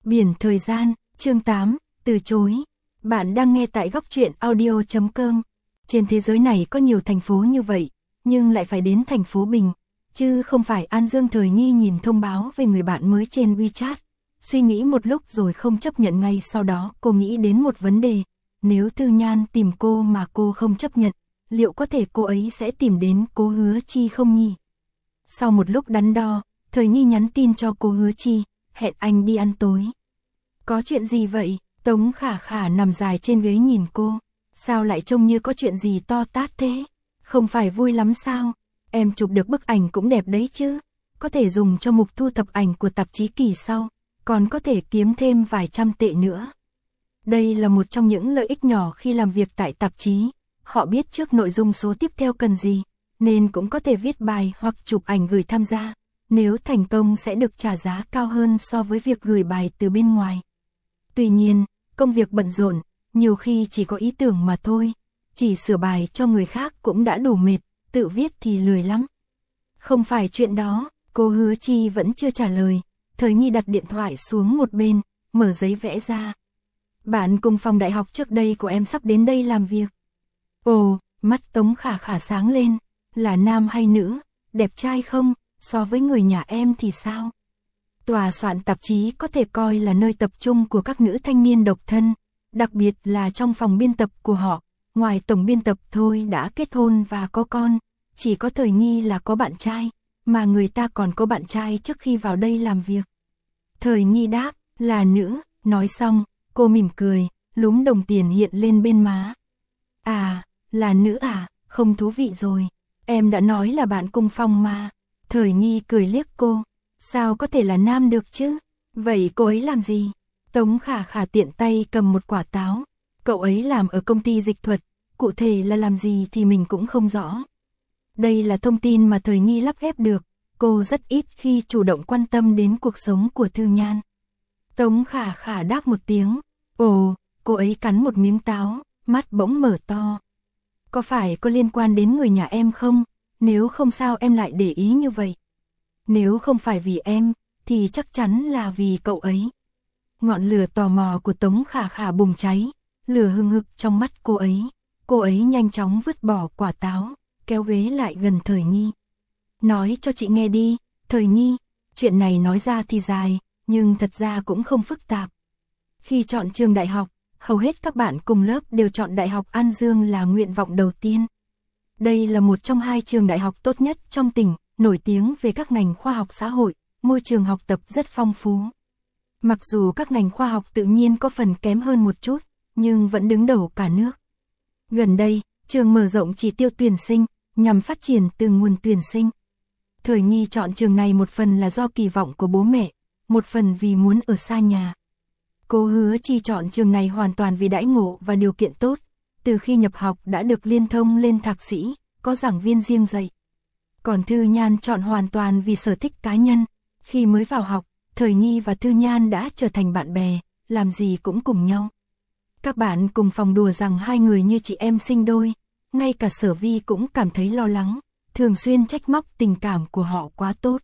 Biển thời gian, chương 8, từ chối. Bạn đang nghe tại góc truyện audio.com. Trên thế giới này có nhiều thành phố như vậy, nhưng lại phải đến thành phố Bình, chứ không phải An Dương. Thời nghi nhìn thông báo về người bạn mới trên WeChat. Suy nghĩ một lúc rồi không chấp nhận ngay. Sau đó cô nghĩ đến một vấn đề. Nếu Thư Nhan tìm cô mà cô không chấp nhận, liệu có thể cô ấy sẽ tìm đến cô Hứa Chi không nhỉ? Sau một lúc đắn đo, Thời nghi nhắn tin cho cô Hứa Chi, hẹn anh đi ăn tối. Có chuyện gì vậy? Tống Khả Khả nằm dài trên ghế nhìn cô. Sao lại trông như có chuyện gì to tát thế? Không phải vui lắm sao? Em chụp được bức ảnh cũng đẹp đấy chứ. Có thể dùng cho mục thu thập ảnh của tạp chí kỳ sau. Còn có thể kiếm thêm vài trăm tệ nữa. Đây là một trong những lợi ích nhỏ khi làm việc tại tạp chí. Họ biết trước nội dung số tiếp theo cần gì, nên cũng có thể viết bài hoặc chụp ảnh gửi tham gia. Nếu thành công sẽ được trả giá cao hơn so với việc gửi bài từ bên ngoài. Tuy nhiên, công việc bận rộn, nhiều khi chỉ có ý tưởng mà thôi. Chỉ sửa bài cho người khác cũng đã đủ mệt, tự viết thì lười lắm. Không phải chuyện đó, cô Hứa Chi vẫn chưa trả lời. Thời nghi đặt điện thoại xuống một bên, mở giấy vẽ ra. Bạn cùng phòng đại học trước đây của em sắp đến đây làm việc. Ồ, mắt Tống Khả Khả sáng lên. Là nam hay nữ? Đẹp trai không? So với người nhà em thì sao? Tòa soạn tạp chí có thể coi là nơi tập trung của các nữ thanh niên độc thân, đặc biệt là trong phòng biên tập của họ. Ngoài tổng biên tập thôi đã kết hôn và có con, chỉ có Thời nghi là có bạn trai, mà người ta còn có bạn trai trước khi vào đây làm việc. Thời nghi đáp, là nữ. Nói xong, cô mỉm cười, lúm đồng tiền hiện lên bên má. À, là nữ à, không thú vị rồi. Em đã nói là bạn cùng phòng mà. Thời nghi cười liếc cô. Sao có thể là nam được chứ? Vậy cô ấy làm gì? Tống Khả Khả tiện tay cầm một quả táo. Cậu ấy làm ở công ty dịch thuật, cụ thể là làm gì thì mình cũng không rõ. Đây là thông tin mà Thời nghi lắp ghép được. Cô rất ít khi chủ động quan tâm đến cuộc sống của Thư Nhan. Tống Khả Khả đáp một tiếng. Ồ, cô ấy cắn một miếng táo, mắt bỗng mở to. Có phải có liên quan đến người nhà em không? Nếu không sao em lại để ý như vậy? Nếu không phải vì em, thì chắc chắn là vì cậu ấy. Ngọn lửa tò mò của Tống Khả Khả bùng cháy, lửa hừng hực trong mắt cô ấy. Cô ấy nhanh chóng vứt bỏ quả táo, kéo ghế lại gần Thời nghi. Nói cho chị nghe đi, Thời nghi. Chuyện này nói ra thì dài, nhưng thật ra cũng không phức tạp. Khi chọn trường đại học, hầu hết các bạn cùng lớp đều chọn Đại học An Dương là nguyện vọng đầu tiên. Đây là một trong hai trường đại học tốt nhất trong tỉnh, nổi tiếng về các ngành khoa học xã hội, môi trường học tập rất phong phú. Mặc dù các ngành khoa học tự nhiên có phần kém hơn một chút, nhưng vẫn đứng đầu cả nước. Gần đây, trường mở rộng chỉ tiêu tuyển sinh, nhằm phát triển từ nguồn tuyển sinh. Thời nghi chọn trường này một phần là do kỳ vọng của bố mẹ, một phần vì muốn ở xa nhà. Cô Hứa Chi chọn trường này hoàn toàn vì đãi ngộ và điều kiện tốt. Từ khi nhập học đã được liên thông lên thạc sĩ, có giảng viên riêng dạy. Còn Thư Nhan chọn hoàn toàn vì sở thích cá nhân. Khi mới vào học, Thời nghi và Thư Nhan đã trở thành bạn bè, làm gì cũng cùng nhau. Các bạn cùng phòng đùa rằng hai người như chị em sinh đôi. Ngay cả Sở Vi cũng cảm thấy lo lắng, thường xuyên trách móc tình cảm của họ quá tốt.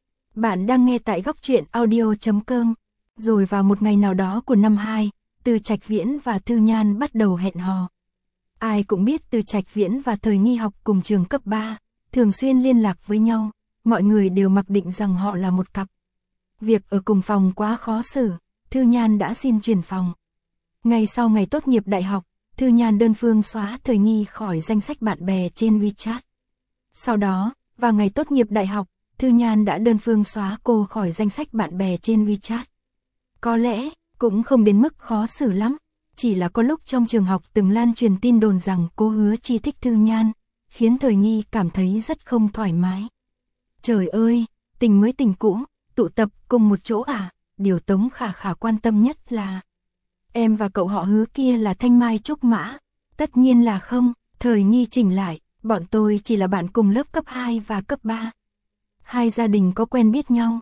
Bạn đang nghe tại góc truyện audio.com. Rồi vào một ngày nào đó của năm 2, Từ Trạch Viễn và Thư Nhan bắt đầu hẹn hò. Ai cũng biết Từ Trạch Viễn và Thời nghi học cùng trường cấp 3, thường xuyên liên lạc với nhau, mọi người đều mặc định rằng họ là một cặp. Việc ở cùng phòng quá khó xử, Thư Nhan đã xin chuyển phòng. Ngày sau ngày tốt nghiệp đại học, Thư Nhan đơn phương xóa Thời nghi khỏi danh sách bạn bè trên WeChat. Sau đó, vào ngày tốt nghiệp đại học, Thư Nhan đã đơn phương xóa cô khỏi danh sách bạn bè trên WeChat. Có lẽ, cũng không đến mức khó xử lắm, chỉ là có lúc trong trường học từng lan truyền tin đồn rằng cô Hứa Chi thích Thư Nhan, khiến Thời nghi cảm thấy rất không thoải mái. Trời ơi, tình mới tình cũ, tụ tập cùng một chỗ à? Điều Tống Khả Khả quan tâm nhất là em và cậu họ Hứa kia là thanh mai trúc mã. Tất nhiên là không. Thời nghi chỉnh lại, bọn tôi chỉ là bạn cùng lớp cấp 2 và cấp 3. Hai gia đình có quen biết nhau.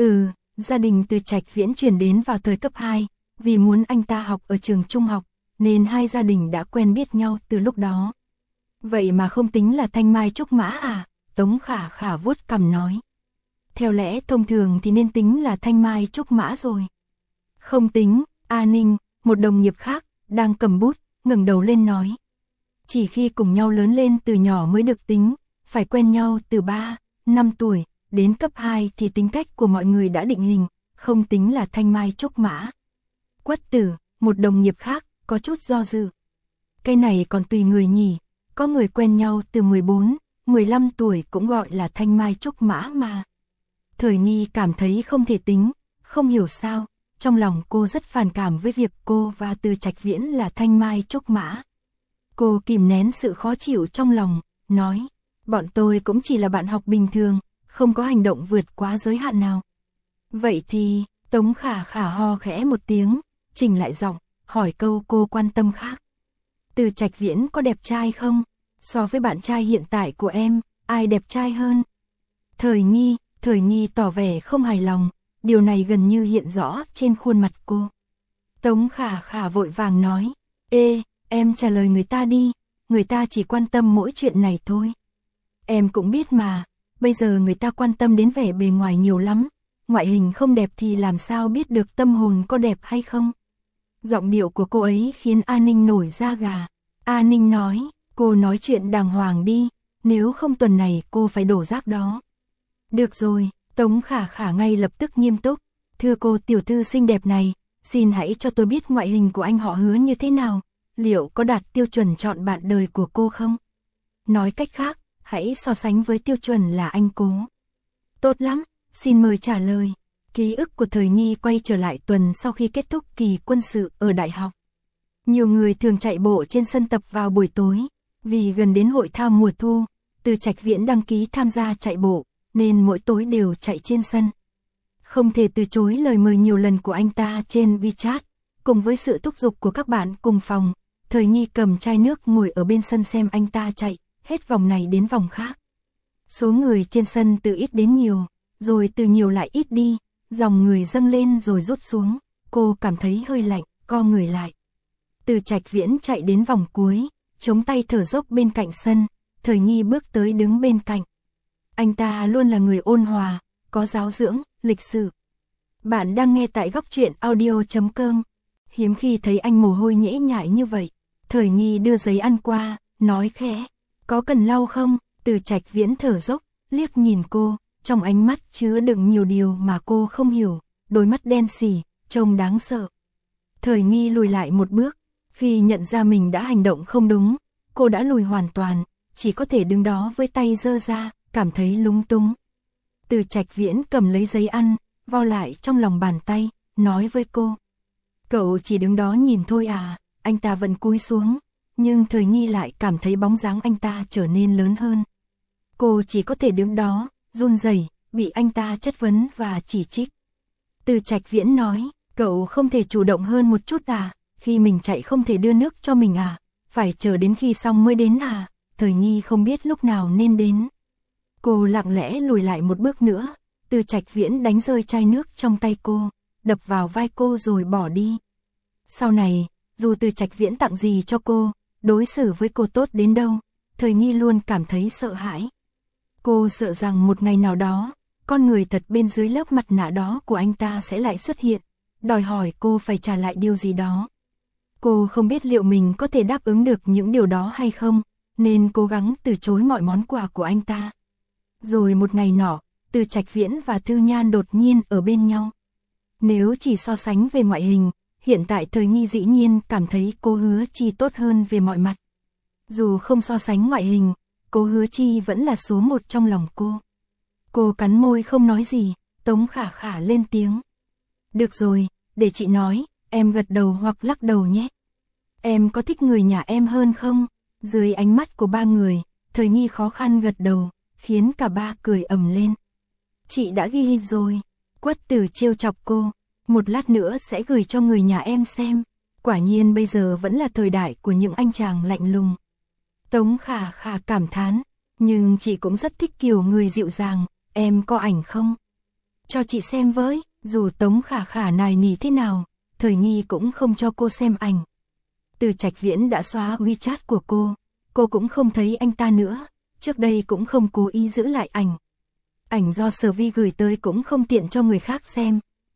Gia đình Từ Trạch Viễn chuyển đến vào thời cấp 2, vì muốn anh ta học ở trường trung học, nên hai gia đình đã quen biết nhau từ lúc đó. Vậy mà không tính là thanh mai trúc mã à? Tống Khả Khả vuốt cằm nói. Theo lẽ thông thường thì nên tính là thanh mai trúc mã rồi. Không tính, A Ninh, một đồng nghiệp khác, đang cầm bút, ngẩng đầu lên nói. Chỉ khi cùng nhau lớn lên từ nhỏ mới được tính, phải quen nhau từ 3, 5 tuổi, đến cấp 2 thì tính cách của mọi người đã định hình, không tính là thanh mai trúc mã. Quất Tử, một đồng nghiệp khác, có chút do dự. Cái này còn tùy người nhỉ, có người quen nhau từ 14, 15 tuổi cũng gọi là thanh mai trúc mã mà. Thời Nghi cảm thấy không thể tính, không hiểu sao, trong lòng cô rất phản cảm với việc cô và Từ Trạch Viễn là thanh mai trúc mã. Cô kìm nén sự khó chịu trong lòng, nói, bọn tôi cũng chỉ là bạn học bình thường, không có hành động vượt quá giới hạn nào. Vậy thì, Tống Khả Khả ho khẽ một tiếng, chỉnh lại giọng, hỏi câu cô quan tâm khác. Từ Trạch Viễn có đẹp trai không? So với bạn trai hiện tại của em, ai đẹp trai hơn? Thời Nghi tỏ vẻ không hài lòng, điều này gần như hiện rõ trên khuôn mặt cô. Tống Khả Khả vội vàng nói, ê, em trả lời người ta đi, người ta chỉ quan tâm mỗi chuyện này thôi. Em cũng biết mà, bây giờ người ta quan tâm đến vẻ bề ngoài nhiều lắm, ngoại hình không đẹp thì làm sao biết được tâm hồn có đẹp hay không. Giọng điệu của cô ấy khiến A Ninh nổi da gà. A Ninh nói, cô nói chuyện đàng hoàng đi, nếu không tuần này cô phải đổ rác đó. Được rồi, Tống Khả Khả ngay lập tức nghiêm túc, thưa cô tiểu thư xinh đẹp này, xin hãy cho tôi biết ngoại hình của anh họ Hứa như thế nào, liệu có đạt tiêu chuẩn chọn bạn đời của cô không? Nói cách khác, hãy so sánh với tiêu chuẩn là anh Cố. Tốt lắm, xin mời trả lời. Ký ức của Thời Nghi quay trở lại tuần sau khi kết thúc kỳ quân sự ở đại học. Nhiều người thường chạy bộ trên sân tập vào buổi tối, vì gần đến hội thao mùa thu, Từ Trạch Viễn đăng ký tham gia chạy bộ, nên mỗi tối đều chạy trên sân. Không thể từ chối lời mời nhiều lần của anh ta trên WeChat, cùng với sự thúc giục của các bạn cùng phòng, Thời Nghi cầm chai nước ngồi ở bên sân xem anh ta chạy, hết vòng này đến vòng khác. Số người trên sân từ ít đến nhiều, rồi từ nhiều lại ít đi, dòng người dâng lên rồi rút xuống, cô cảm thấy hơi lạnh, co người lại. Từ Trạch Viễn chạy đến vòng cuối, chống tay thở dốc bên cạnh sân, Thời Nghi bước tới đứng bên cạnh. Anh ta luôn là người ôn hòa, có giáo dưỡng, lịch sự. Bạn đang nghe tại góc truyện audio.com. Hiếm khi thấy anh mồ hôi nhễ nhại như vậy. Thời Nghi đưa giấy ăn qua, nói khẽ, có cần lau không? Từ Trạch Viễn thở dốc, liếc nhìn cô, trong ánh mắt chứa đựng nhiều điều mà cô không hiểu, đôi mắt đen sì, trông đáng sợ. Thời Nghi lùi lại một bước, khi nhận ra mình đã hành động không đúng, cô đã lùi hoàn toàn, chỉ có thể đứng đó với tay giơ ra, cảm thấy lúng túng. Từ Trạch Viễn cầm lấy giấy ăn, vo lại trong lòng bàn tay, nói với cô. Cậu chỉ đứng đó nhìn thôi à, anh ta vẫn cúi xuống, nhưng Thời Nghi lại cảm thấy bóng dáng anh ta trở nên lớn hơn. Cô chỉ có thể đứng đó, run rẩy, bị anh ta chất vấn và chỉ trích. Từ Trạch Viễn nói, cậu không thể chủ động hơn một chút à, khi mình chạy không thể đưa nước cho mình à, phải chờ đến khi xong mới đến à, Thời Nghi không biết lúc nào nên đến. Cô lặng lẽ lùi lại một bước nữa, Từ Trạch Viễn đánh rơi chai nước trong tay cô, đập vào vai cô rồi bỏ đi. Sau này, dù Từ Trạch Viễn tặng gì cho cô, đối xử với cô tốt đến đâu, Thời Nghi luôn cảm thấy sợ hãi. Cô sợ rằng một ngày nào đó, con người thật bên dưới lớp mặt nạ đó của anh ta sẽ lại xuất hiện, đòi hỏi cô phải trả lại điều gì đó. Cô không biết liệu mình có thể đáp ứng được những điều đó hay không, nên cố gắng từ chối mọi món quà của anh ta. Rồi một ngày nọ, Từ Trạch Viễn và Thư Nhan đột nhiên ở bên nhau. Nếu chỉ so sánh về ngoại hình, hiện tại Thời Nghi dĩ nhiên cảm thấy cô Hứa Chi tốt hơn về mọi mặt. Dù không so sánh ngoại hình, cô Hứa Chi vẫn là số một trong lòng cô. Cô cắn môi không nói gì, Tống Khả Khả lên tiếng. Được rồi, để chị nói, em gật đầu hoặc lắc đầu nhé. Em có thích người nhà em hơn không? Dưới ánh mắt của ba người, Thời Nghi khó khăn gật đầu, khiến cả ba cười ầm lên. Chị đã ghi rồi. Quất Tử trêu chọc cô, một lát nữa sẽ gửi cho người nhà em xem. Quả nhiên bây giờ vẫn là thời đại của những anh chàng lạnh lùng. Tống Khả Khả cảm thán, nhưng chị cũng rất thích kiểu người dịu dàng, em có ảnh không? Cho chị xem với, dù Tống Khả Khả nài nỉ thế nào, Thời Nghi cũng không cho cô xem ảnh. Từ Trạch Viễn đã xóa WeChat của cô cũng không thấy anh ta nữa, trước đây cũng không cố ý giữ lại ảnh. Ảnh do Sở Vi gửi tới cũng không tiện cho người khác xem,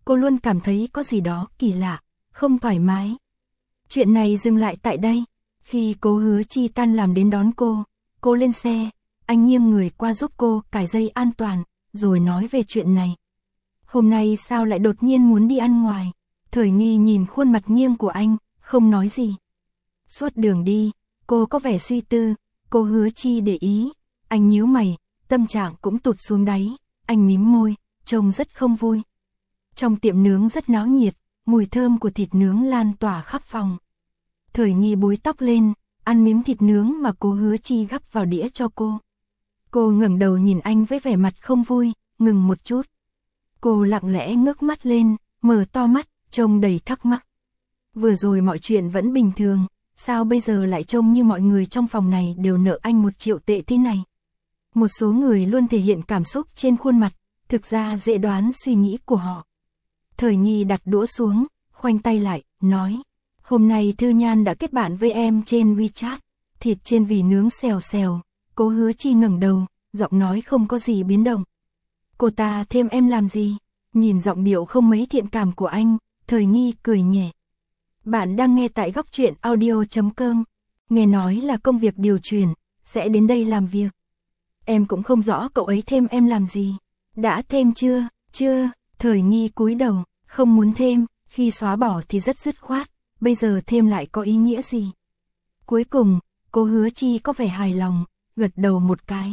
cô luôn cảm thấy có gì đó kỳ lạ, không thoải mái. Chuyện này dừng lại tại đây. Khi Cố Hứa Chi tan làm đến đón cô lên xe, anh nghiêng người qua giúp cô cài dây an toàn, rồi nói về chuyện này. Hôm nay sao lại đột nhiên muốn đi ăn ngoài? Thời Nghi nhìn khuôn mặt nghiêng của anh, không nói gì. Suốt đường đi, cô có vẻ suy tư, Cố Hứa Chi để ý, anh nhíu mày, tâm trạng cũng tụt xuống đáy, anh mím môi, trông rất không vui. Trong tiệm nướng rất náo nhiệt, mùi thơm của thịt nướng lan tỏa khắp phòng. Thời Nghi búi tóc lên, ăn miếng thịt nướng mà Cố Hứa Chi gắp vào đĩa cho cô. Cô ngẩng đầu nhìn anh với vẻ mặt không vui, ngừng một chút. Cô lặng lẽ ngước mắt lên, mở to mắt, trông đầy thắc mắc. Vừa rồi mọi chuyện vẫn bình thường, sao bây giờ lại trông như mọi người trong phòng này đều nợ anh 1 triệu tệ thế này? Một số người luôn thể hiện cảm xúc trên khuôn mặt, thực ra dễ đoán suy nghĩ của họ. Thời Nghi đặt đũa xuống, khoanh tay lại, nói. Hôm nay Thư Nhan đã kết bạn với em trên WeChat, thịt trên vỉ nướng xèo xèo. Cố Hứa Chi ngẩng đầu, giọng nói không có gì biến động. Cô ta thêm em làm gì? Nhìn giọng điệu không mấy thiện cảm của anh, Thời Nghi cười nhẹ. Bạn đang nghe tại Góc Truyện Audio.com. Nghe nói là công việc điều chuyển, sẽ đến đây làm việc. Em cũng không rõ cậu ấy thêm em làm gì. Đã thêm chưa? Chưa. Thời Nghi cúi đầu, không muốn thêm, khi xóa bỏ thì rất dứt khoát, bây giờ thêm lại có ý nghĩa gì? Cuối cùng, Cố Hứa Chi có vẻ hài lòng, gật đầu một cái.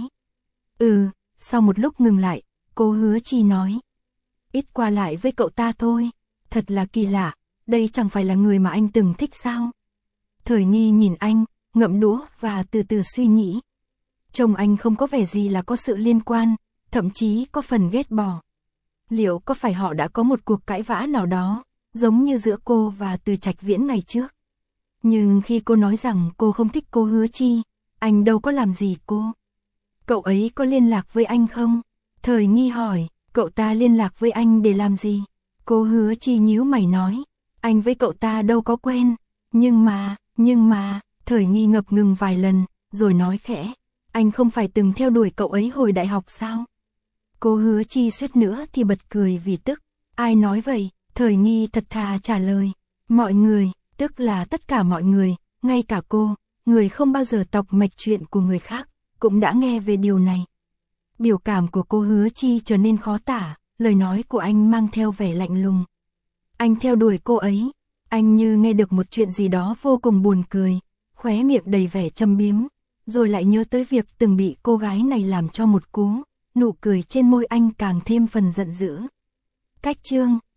Sau một lúc ngừng lại, Cố Hứa Chi nói. Ít qua lại với cậu ta thôi, thật là kỳ lạ, đây chẳng phải là người mà anh từng thích sao? Thời Nghi nhìn anh, ngậm đũa và từ từ suy nghĩ. Trông anh không có vẻ gì là có sự liên quan, thậm chí có phần ghét bỏ. Liệu có phải họ đã có một cuộc cãi vã nào đó, giống như giữa cô và Từ Trạch Viễn ngày trước? Nhưng khi cô nói rằng cô không thích Cố Hứa Chi, anh đâu có làm gì cô. Cậu ấy có liên lạc với anh không? Thời Nghi hỏi, cậu ta liên lạc với anh để làm gì? Cố Hứa Chi nhíu mày nói, anh với cậu ta đâu có quen. Nhưng mà, Thời Nghi ngập ngừng vài lần, rồi nói khẽ, anh không phải từng theo đuổi cậu ấy hồi đại học sao? Cố Hứa Chi suýt nữa thì bật cười vì tức. Ai nói vậy? Thời Nghi thật thà trả lời. Mọi người, tức là tất cả mọi người, ngay cả cô, người không bao giờ tọc mạch chuyện của người khác, cũng đã nghe về điều này. Biểu cảm của Cố Hứa Chi trở nên khó tả, lời nói của anh mang theo vẻ lạnh lùng. Anh theo đuổi cô ấy, anh như nghe được một chuyện gì đó vô cùng buồn cười, khóe miệng đầy vẻ châm biếm, rồi lại nhớ tới việc từng bị cô gái này làm cho một cú, nụ cười trên môi anh càng thêm phần giận dữ. Cách chương